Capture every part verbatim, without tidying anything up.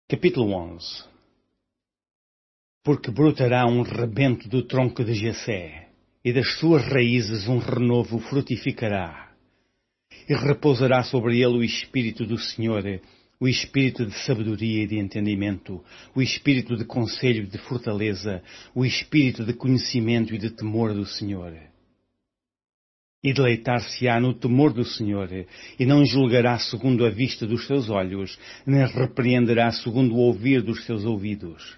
Capítulo onze. Porque brotará um rebento do tronco de Jessé, e das suas raízes um renovo frutificará. E repousará sobre ele o Espírito do Senhor, o Espírito de sabedoria e de entendimento, o Espírito de conselho e de fortaleza, o Espírito de conhecimento e de temor do Senhor. E deleitar-se-á no temor do Senhor, e não julgará segundo a vista dos seus olhos, nem repreenderá segundo o ouvir dos seus ouvidos.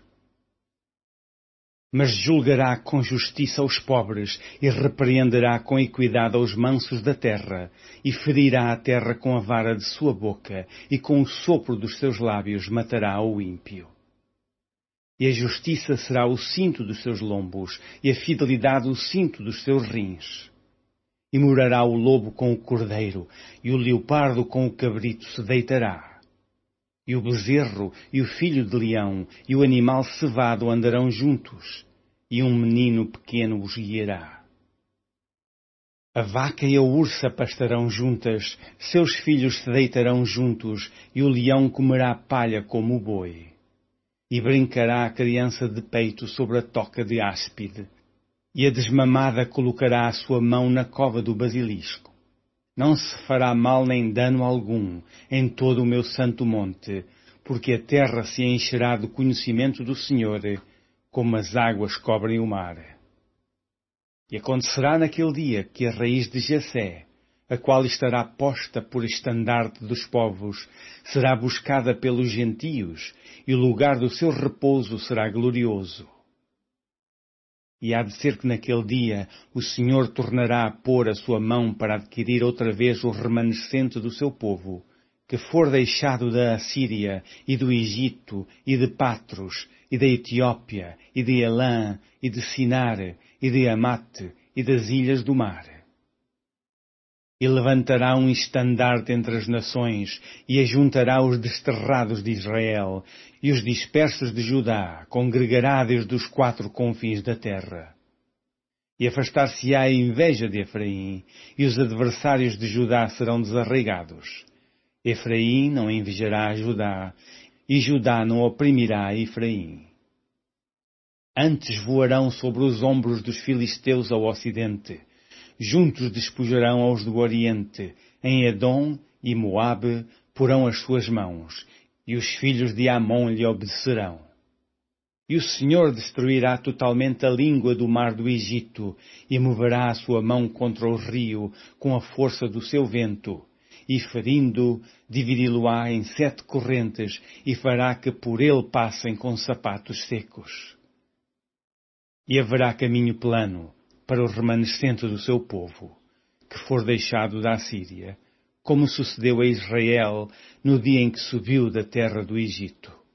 Mas julgará com justiça os pobres, e repreenderá com equidade aos mansos da terra, e ferirá a terra com a vara de sua boca, e com o sopro dos seus lábios matará o ímpio. E a justiça será o cinto dos seus lombos, e a fidelidade o cinto dos seus rins. E morará o lobo com o cordeiro, e o leopardo com o cabrito se deitará. E o bezerro e o filho de leão e o animal cevado andarão juntos, e um menino pequeno os guiará. A vaca e a ursa pastarão juntas, seus filhos se deitarão juntos, e o leão comerá palha como o boi. E brincará a criança de peito sobre a toca de áspide, e a desmamada colocará a sua mão na cova do basilisco. Não se fará mal nem dano algum em todo o meu santo monte, porque a terra se encherá do conhecimento do Senhor, como as águas cobrem o mar. E acontecerá naquele dia que a raiz de Jessé, a qual estará posta por estandarte dos povos, será buscada pelos gentios, e o lugar do seu repouso será glorioso. E há de ser que naquele dia o Senhor tornará a pôr a sua mão para adquirir outra vez o remanescente do seu povo, que for deixado da Assíria, e do Egito, e de Patros, e da Etiópia, e de Elã, e de Sinar, e de Amate, e das ilhas do mar. E levantará um estandarte entre as nações, e ajuntará os desterrados de Israel, e os dispersos de Judá, congregará desde os quatro confins da terra. E afastar-se-á a inveja de Efraim, e os adversários de Judá serão desarraigados. Efraim não invejará a Judá, e Judá não oprimirá a Efraim. Antes voarão sobre os ombros dos filisteus ao ocidente, juntos despojarão aos do Oriente, em Edom e Moabe porão as suas mãos, e os filhos de Amon lhe obedecerão. E o Senhor destruirá totalmente a língua do mar do Egito, e moverá a sua mão contra o rio com a força do seu vento, e ferindo, dividi-lo-á em sete correntes, e fará que por ele passem com sapatos secos. E haverá caminho plano para o remanescente do seu povo, que for deixado da Assíria, como sucedeu a Israel no dia em que subiu da terra do Egito.